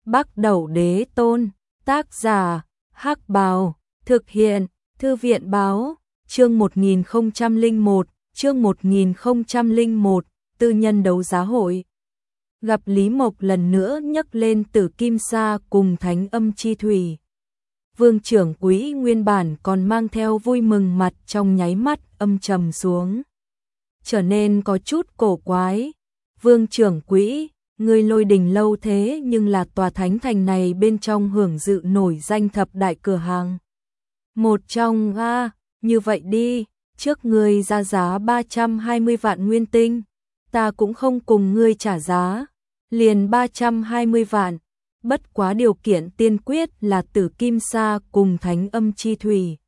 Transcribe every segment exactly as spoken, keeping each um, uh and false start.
Bắc Đẩu Đế Tôn, tác giả, Hắc Bào, thực hiện, Thư viện Báo, chương một nghìn không trăm lẻ một, chương một nghìn không trăm lẻ một, tư nhân đấu giá hội. Gặp Lý Mộc lần nữa nhắc lên Tử Kim Sa cùng Thánh Âm Chi Thủy. Vương trưởng quỹ nguyên bản còn mang theo vui mừng mặt trong nháy mắt âm trầm xuống. Trở nên có chút cổ quái. Vương trưởng quỹ, người Lôi Đình lâu thế nhưng là tòa thánh thành này bên trong hưởng dự nổi danh thập đại cửa hàng. Một trong a, như vậy đi, trước ngươi ra giá ba trăm hai mươi vạn nguyên tinh, ta cũng không cùng ngươi trả giá, liền ba trăm hai mươi vạn, bất quá điều kiện tiên quyết là Tử Kim Sa cùng Thánh Âm Chi Thủy.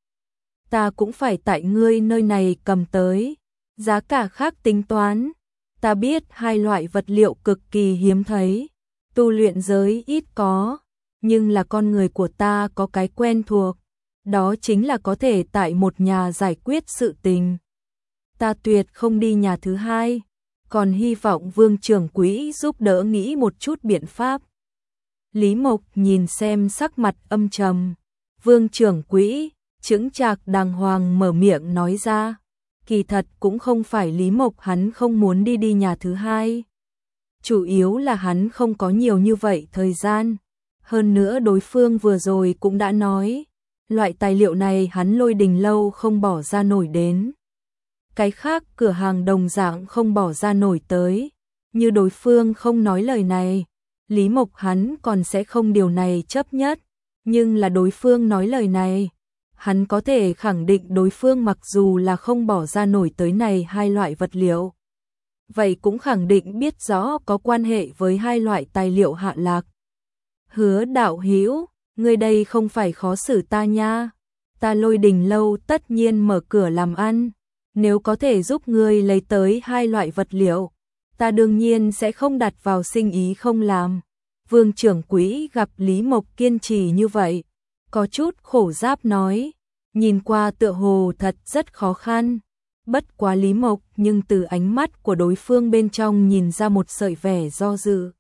Ta cũng phải tại ngươi nơi này cầm tới, giá cả khác tính toán. Ta biết hai loại vật liệu cực kỳ hiếm thấy, tu luyện giới ít có, nhưng là con người của ta có cái quen thuộc, đó chính là có thể tại một nhà giải quyết sự tình. Ta tuyệt không đi nhà thứ hai, còn hy vọng Vương trưởng quỹ giúp đỡ nghĩ một chút biện pháp. Lý Mộc nhìn xem sắc mặt âm trầm, Vương trưởng quỹ, chững chạc đàng hoàng mở miệng nói ra. Kỳ thật cũng không phải Lý Mộc hắn không muốn đi đi nhà thứ hai. Chủ yếu là hắn không có nhiều như vậy thời gian. Hơn nữa đối phương vừa rồi cũng đã nói, loại tài liệu này hắn Lôi Đình lâu không bỏ ra nổi đến. Cái khác cửa hàng đồng dạng không bỏ ra nổi tới. Như đối phương không nói lời này, Lý Mộc hắn còn sẽ không điều này chấp nhất. Nhưng là đối phương nói lời này, hắn có thể khẳng định đối phương mặc dù là không bỏ ra nổi tới này hai loại vật liệu, vậy cũng khẳng định biết rõ có quan hệ với hai loại tài liệu hạ lạc. Hứa đạo hữu, ngươi đây không phải khó xử ta nha, ta Lôi Đình lâu tất nhiên mở cửa làm ăn, nếu có thể giúp ngươi lấy tới hai loại vật liệu, ta đương nhiên sẽ không đặt vào sinh ý không làm. Vương trưởng quỹ gặp Lý Mộc kiên trì như vậy, có chút khổ giáp nói, nhìn qua tựa hồ thật rất khó khăn. Bất quá Lý Mộc nhưng từ ánh mắt của đối phương bên trong nhìn ra một sợi vẻ do dự.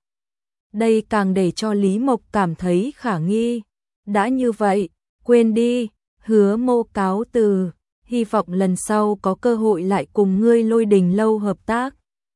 Đây càng để cho Lý Mộc cảm thấy khả nghi. Đã như vậy, quên đi, hứa mô cáo từ, hy vọng lần sau có cơ hội lại cùng ngươi Lôi Đình lâu hợp tác.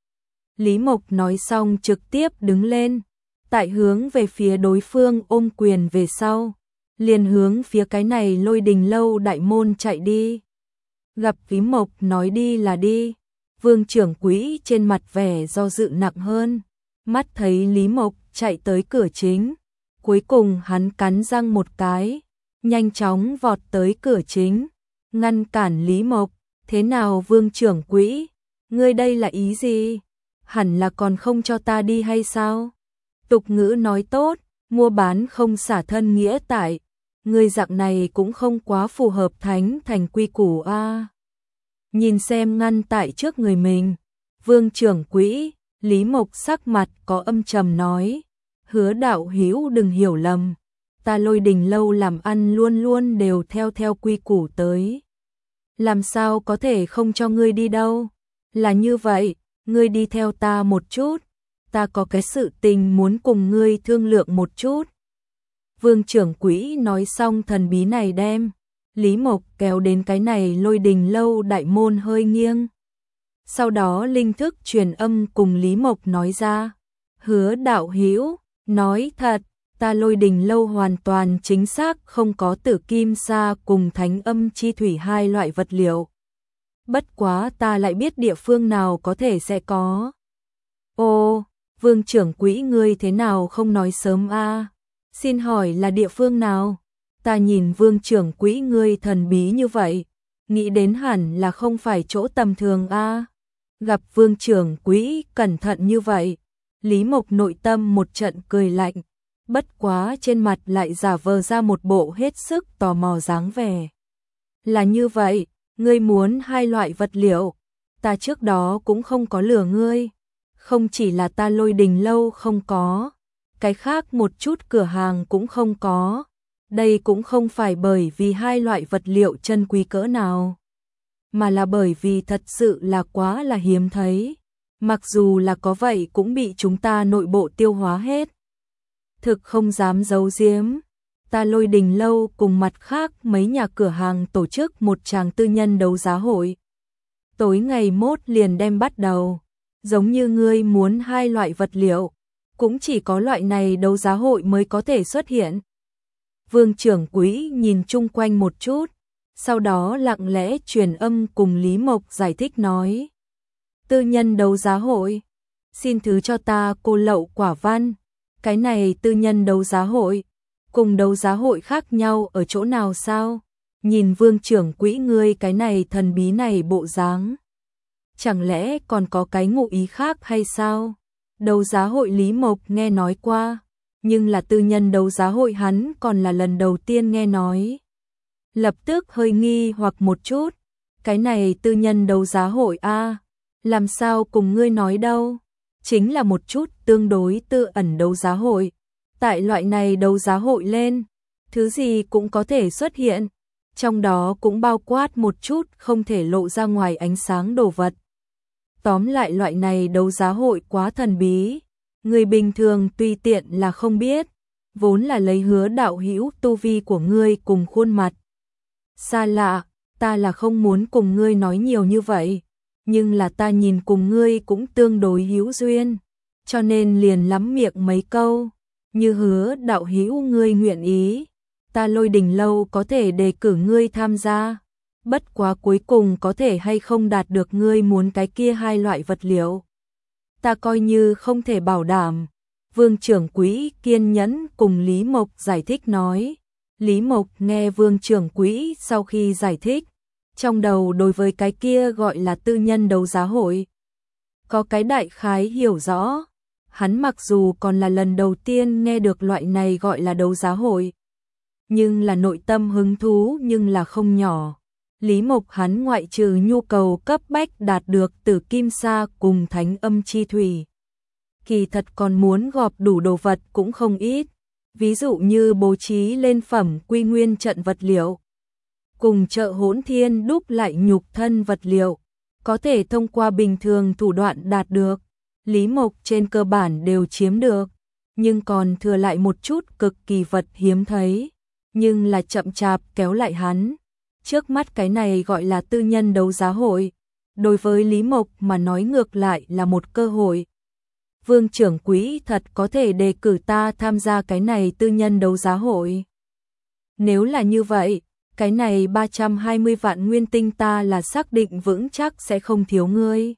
Lý Mộc nói xong trực tiếp đứng lên, tại hướng về phía đối phương ôm quyền về sau, liền hướng phía cái này Lôi Đình lâu đại môn chạy đi. Gặp Lý Mộc nói đi là đi, Vương trưởng quỹ trên mặt vẻ do dự nặng hơn, mắt thấy Lý Mộc chạy tới cửa chính, cuối cùng hắn cắn răng một cái, nhanh chóng vọt tới cửa chính, ngăn cản Lý Mộc. Thế nào Vương trưởng quỹ, ngươi đây là ý gì? Hẳn là còn không cho ta đi hay sao? Tục ngữ nói tốt, mua bán không xả thân nghĩa tại, người dạng này cũng không quá phù hợp thánh thành quy củ a. À. Nhìn xem ngăn tại trước người mình, Vương trưởng quỹ, Lý Mộc sắc mặt có âm trầm nói, hứa đạo hữu đừng hiểu lầm, ta Lôi Đình lâu làm ăn luôn luôn đều theo theo quy củ tới. Làm sao có thể không cho ngươi đi đâu? Là như vậy, ngươi đi theo ta một chút, ta có cái sự tình muốn cùng ngươi thương lượng một chút. Vương trưởng quỹ nói xong thần bí này đem Lý Mộc kéo đến cái này Lôi Đình lâu đại môn hơi nghiêng. Sau đó linh thức truyền âm cùng Lý Mộc nói ra, hứa đạo hữu, nói thật, ta Lôi Đình lâu hoàn toàn chính xác không có Tử Kim Sa cùng Thánh Âm Chi Thủy hai loại vật liệu. Bất quá ta lại biết địa phương nào có thể sẽ có. Ô, Vương trưởng quỹ ngươi thế nào không nói sớm a? À? Xin hỏi là địa phương nào? Ta nhìn Vương trưởng quỹ ngươi thần bí như vậy, nghĩ đến hẳn là không phải chỗ tầm thường a. À? Gặp Vương trưởng quỹ cẩn thận như vậy, Lý Mộc nội tâm một trận cười lạnh, bất quá trên mặt lại giả vờ ra một bộ hết sức tò mò dáng vẻ. Là như vậy, ngươi muốn hai loại vật liệu, ta trước đó cũng không có lừa ngươi, không chỉ là ta Lôi Đình lâu không có, cái khác một chút cửa hàng cũng không có, đây cũng không phải bởi vì hai loại vật liệu chân quý cỡ nào, mà là bởi vì thật sự là quá là hiếm thấy, mặc dù là có vậy cũng bị chúng ta nội bộ tiêu hóa hết. Thực không dám giấu giếm, ta Lôi Đình lâu cùng mặt khác mấy nhà cửa hàng tổ chức một tràng tư nhân đấu giá hội. Tối ngày mốt liền đem bắt đầu, giống như ngươi muốn hai loại vật liệu, cũng chỉ có loại này đấu giá hội mới có thể xuất hiện. Vương trưởng quỹ nhìn chung quanh một chút, sau đó lặng lẽ truyền âm cùng Lý Mộc giải thích nói. Tư nhân đấu giá hội, xin thứ cho ta cô lậu quả văn, cái này tư nhân đấu giá hội, cùng đấu giá hội khác nhau ở chỗ nào sao? Nhìn vương trưởng quỹ ngươi cái này thần bí này bộ dáng. Chẳng lẽ còn có cái ngụ ý khác hay sao? Đấu giá hội Lý Mộc nghe nói qua, nhưng là tư nhân đấu giá hội hắn còn là lần đầu tiên nghe nói. Lập tức hơi nghi hoặc một chút, cái này tư nhân đấu giá hội a, làm sao cùng ngươi nói đâu? Chính là một chút tương đối tư ẩn đấu giá hội. Tại loại này đấu giá hội lên, thứ gì cũng có thể xuất hiện, trong đó cũng bao quát một chút không thể lộ ra ngoài ánh sáng đồ vật. Tóm lại loại này đấu giá hội quá thần bí, người bình thường tùy tiện là không biết, vốn là lấy Hứa đạo hữu tu vi của ngươi cùng khuôn mặt. Xa lạ, ta là không muốn cùng ngươi nói nhiều như vậy, nhưng là ta nhìn cùng ngươi cũng tương đối hữu duyên, cho nên liền lắm miệng mấy câu, như Hứa đạo hữu ngươi nguyện ý, ta Lôi Đình lâu có thể đề cử ngươi tham gia, bất quá cuối cùng có thể hay không đạt được ngươi muốn cái kia hai loại vật liệu. Ta coi như không thể bảo đảm. Vương trưởng quỹ kiên nhẫn cùng Lý Mộc giải thích nói. Lý Mộc nghe vương trưởng quỹ sau khi giải thích, trong đầu đối với cái kia gọi là tư nhân đấu giá hội, có cái đại khái hiểu rõ. Hắn mặc dù còn là lần đầu tiên nghe được loại này gọi là đấu giá hội, nhưng là nội tâm hứng thú nhưng là không nhỏ. Lý Mộc hắn ngoại trừ nhu cầu cấp bách đạt được từ kim sa cùng thánh âm chi thủy, kỳ thật còn muốn gọp đủ đồ vật cũng không ít, ví dụ như bố trí lên phẩm quy nguyên trận vật liệu, cùng chợ hỗn thiên đúc lại nhục thân vật liệu, có thể thông qua bình thường thủ đoạn đạt được. Lý Mộc trên cơ bản đều chiếm được, nhưng còn thừa lại một chút cực kỳ vật hiếm thấy, nhưng là chậm chạp kéo lại hắn. Trước mắt cái này gọi là tư nhân đấu giá hội, đối với Lý Mộc mà nói ngược lại là một cơ hội. Vương trưởng quỹ thật có thể đề cử ta tham gia cái này tư nhân đấu giá hội. Nếu là như vậy, cái này ba trăm hai mươi vạn nguyên tinh ta là xác định vững chắc sẽ không thiếu ngươi.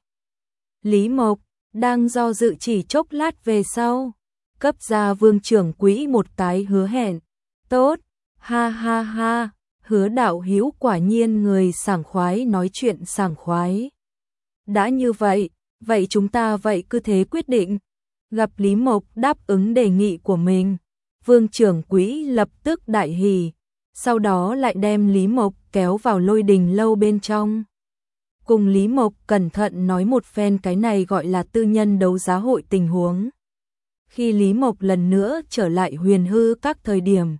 Lý Mộc đang do dự chỉ chốc lát về sau, cấp ra vương trưởng quỹ một cái hứa hẹn. Tốt, ha ha ha. Hứa đạo hữu quả nhiên người sảng khoái nói chuyện sảng khoái. Đã như vậy, vậy chúng ta vậy cứ thế quyết định. Gặp Lý Mộc đáp ứng đề nghị của mình, vương trưởng quỹ lập tức đại hỉ, sau đó lại đem Lý Mộc kéo vào Lôi Đình lâu bên trong. Cùng Lý Mộc cẩn thận nói một phen cái này gọi là tư nhân đấu giá hội tình huống. Khi Lý Mộc lần nữa trở lại Huyền Hư các thời điểm,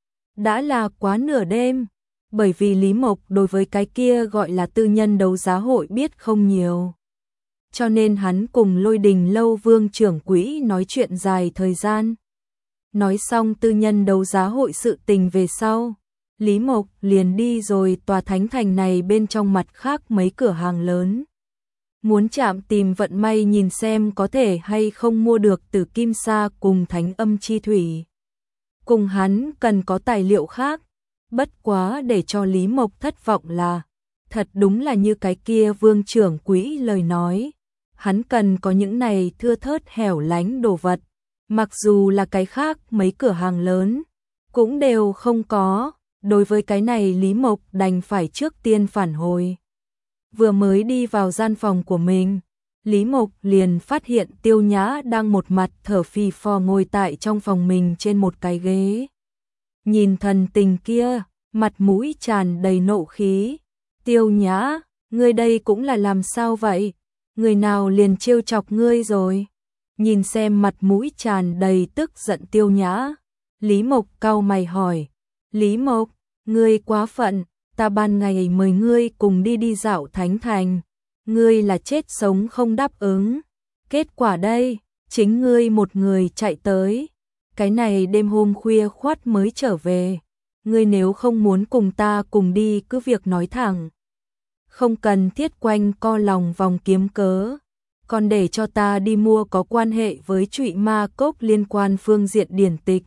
đã là quá nửa đêm. Bởi vì Lý Mộc đối với cái kia gọi là tư nhân đấu giá hội biết không nhiều, cho nên hắn cùng Lôi Đình lâu vương trưởng quỹ nói chuyện dài thời gian. Nói xong tư nhân đấu giá hội sự tình về sau, Lý Mộc liền đi rồi tòa thánh thành này bên trong mặt khác mấy cửa hàng lớn. Muốn chạm tìm vận may nhìn xem có thể hay không mua được từ kim sa cùng thánh âm chi thủy. Cùng hắn cần có tài liệu khác. Bất quá để cho Lý Mộc thất vọng là, thật đúng là như cái kia vương trưởng quỹ lời nói, hắn cần có những này thưa thớt hẻo lánh đồ vật, mặc dù là cái khác mấy cửa hàng lớn, cũng đều không có, đối với cái này Lý Mộc đành phải trước tiên phản hồi. Vừa mới đi vào gian phòng của mình, Lý Mộc liền phát hiện Tiêu Nhã đang một mặt thở phì phò ngồi tại trong phòng mình trên một cái ghế. Nhìn thần tình kia, mặt mũi tràn đầy nộ khí. Tiêu Nhã, ngươi đây cũng là làm sao vậy? Người nào liền trêu chọc ngươi rồi? Nhìn xem mặt mũi tràn đầy tức giận Tiêu Nhã, Lý Mộc cau mày hỏi. Lý Mộc, ngươi quá phận, ta ban ngày mời ngươi cùng đi đi dạo thánh thành. Ngươi là chết sống không đáp ứng. Kết quả đây, chính ngươi một người chạy tới. cái này đêm hôm khuya khoắt mới trở về. Ngươi nếu không muốn cùng ta cùng đi cứ việc nói thẳng. Không cần thiết quanh co lòng vòng kiếm cớ. Còn để cho ta đi mua có quan hệ với Trụy Ma Cốc liên quan phương diện điển tịch.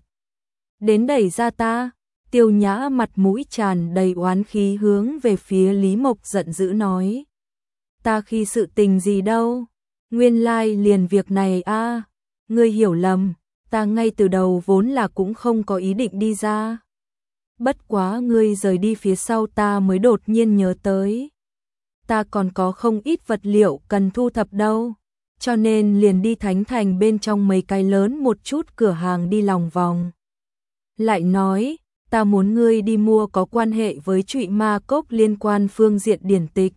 Đến đẩy ra ta, Tiêu Nhã mặt mũi tràn đầy oán khí hướng về phía Lý Mộc giận dữ nói. Ta khi sự tình gì đâu, nguyên lai liền việc này a, ngươi hiểu lầm, ta ngay từ đầu vốn là cũng không có ý định đi ra. Bất quá ngươi rời đi phía sau ta mới đột nhiên nhớ tới. Ta còn có không ít vật liệu cần thu thập đâu, cho nên liền đi Thánh Thành bên trong mấy cái lớn một chút cửa hàng đi lòng vòng. Lại nói, ta muốn ngươi đi mua có quan hệ với Trụy Ma Cốc liên quan phương diện điển tịch.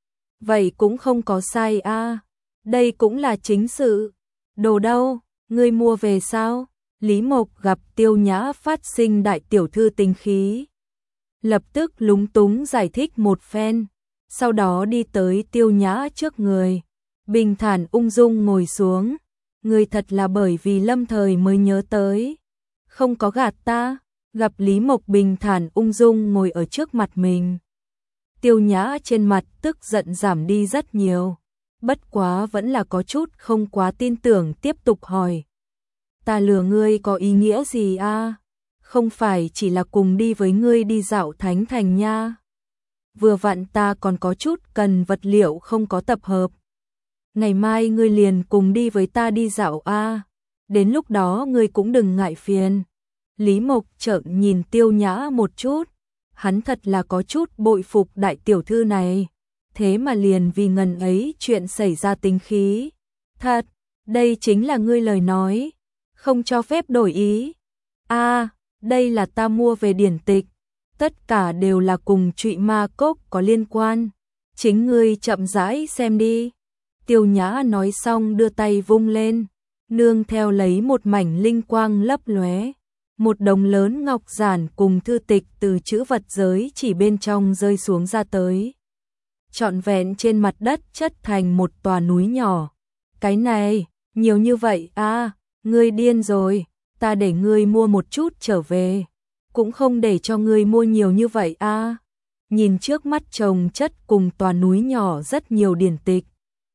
Vậy cũng không có sai a, đây cũng là chính sự. Đồ đâu, ngươi mua về sao? Lý Mộc gặp Tiêu Nhã phát sinh đại tiểu thư tính khí. Lập tức lúng túng giải thích một phen, sau đó đi tới Tiêu Nhã trước người. Bình thản ung dung ngồi xuống. Ngươi thật là bởi vì lâm thời mới nhớ tới. Không có gạt ta. Gặp Lý Mộc bình thản ung dung ngồi ở trước mặt mình. Tiêu Nhã trên mặt tức giận giảm đi rất nhiều. Bất quá vẫn là có chút không quá tin tưởng tiếp tục hỏi. Ta lừa ngươi có ý nghĩa gì a? Không phải chỉ là cùng đi với ngươi đi dạo Thánh Thành nha. Vừa vặn ta còn có chút cần vật liệu không có tập hợp. Ngày mai ngươi liền cùng đi với ta đi dạo a. Đến lúc đó ngươi cũng đừng ngại phiền. Lý Mộc trợn nhìn Tiêu Nhã một chút. Hắn thật là có chút bội phục đại tiểu thư này. Thế mà liền vì ngần ấy chuyện xảy ra tính khí. Thật, đây chính là ngươi lời nói. Không cho phép đổi ý. A, đây là ta mua về điển tịch. Tất cả đều là cùng Trụy Ma Cốc có liên quan. Chính ngươi chậm rãi xem đi. Tiêu Nhã nói xong đưa tay vung lên. Nương theo lấy một mảnh linh quang lấp lóe. Một đống lớn ngọc giản cùng thư tịch từ chữ vật giới chỉ bên trong rơi xuống ra tới. Trọn vẹn trên mặt đất chất thành một tòa núi nhỏ. Cái này, nhiều như vậy à, ngươi điên rồi, ta để ngươi mua một chút trở về. Cũng không để cho ngươi mua nhiều như vậy à. Nhìn trước mắt chồng chất cùng tòa núi nhỏ rất nhiều điển tịch.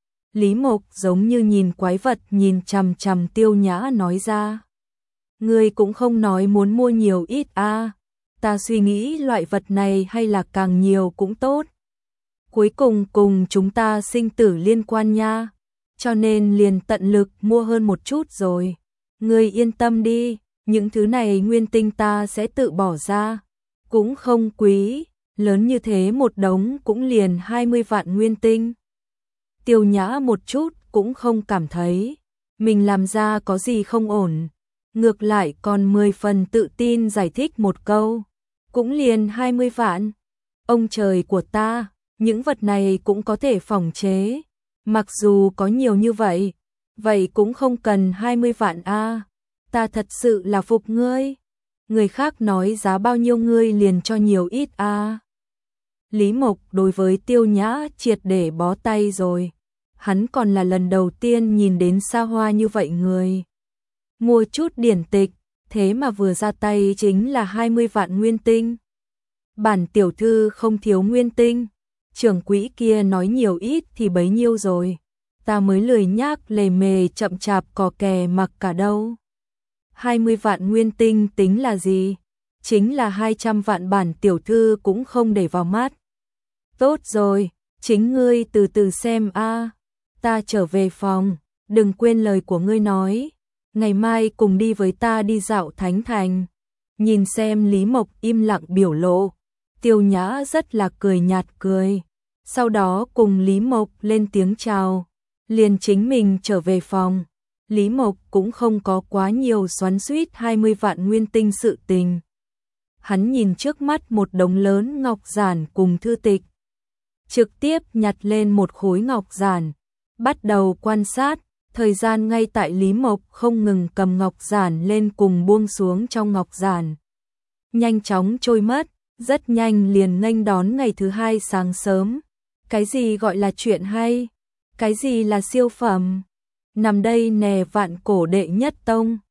Lý Mộc giống như nhìn quái vật nhìn chằm chằm Tiêu Nhã nói ra. Ngươi cũng không nói muốn mua nhiều ít à. Ta suy nghĩ loại vật này hay là càng nhiều cũng tốt. Cuối cùng cùng chúng ta sinh tử liên quan nha. Cho nên liền tận lực mua hơn một chút rồi. Ngươi yên tâm đi, những thứ này nguyên tinh ta sẽ tự bỏ ra. Cũng không quý, lớn như thế một đống cũng liền hai mươi vạn nguyên tinh. Tiêu Nhã một chút cũng không cảm thấy mình làm ra có gì không ổn. Ngược lại còn mười phần tự tin giải thích một câu. Cũng liền hai mươi vạn. Ông trời của ta, những vật này cũng có thể phòng chế. Mặc dù có nhiều như vậy, vậy cũng không cần hai mươi vạn a. Ta thật sự là phục ngươi. Người khác nói giá bao nhiêu ngươi liền cho nhiều ít a. Lý Mộc đối với Tiêu Nhã triệt để bó tay rồi. Hắn còn là lần đầu tiên nhìn đến xa hoa như vậy người. Mua chút điển tịch, thế mà vừa ra tay chính là hai mươi vạn nguyên tinh. Bản tiểu thư không thiếu nguyên tinh. Trưởng quỹ kia nói nhiều ít thì bấy nhiêu rồi. Ta mới lười nhác lề mề chậm chạp cò kè mặc cả đâu. hai mươi vạn nguyên tinh tính là gì? Chính là hai trăm vạn bản tiểu thư cũng không để vào mắt. Tốt rồi, chính ngươi từ từ xem a. Ta trở về phòng, đừng quên lời của ngươi nói. Ngày mai cùng đi với ta đi dạo Thánh Thành. Nhìn xem Lý Mộc im lặng biểu lộ. Tiêu Nhã rất là cười nhạt cười. Sau đó cùng Lý Mộc lên tiếng chào. Liền chính mình trở về phòng. Lý Mộc cũng không có quá nhiều xoắn xuýt hai mươi vạn nguyên tinh sự tình. Hắn nhìn trước mắt một đống lớn ngọc giản cùng thư tịch. Trực tiếp nhặt lên một khối ngọc giản. Bắt đầu quan sát. Thời gian ngay tại Lý Mộc không ngừng cầm ngọc giản lên cùng buông xuống trong ngọc giản. Nhanh chóng trôi mất, rất nhanh liền nghênh đón ngày thứ hai sáng sớm. Cái gì gọi là chuyện hay? Cái gì là siêu phẩm? Nằm đây nè vạn cổ đệ nhất tông.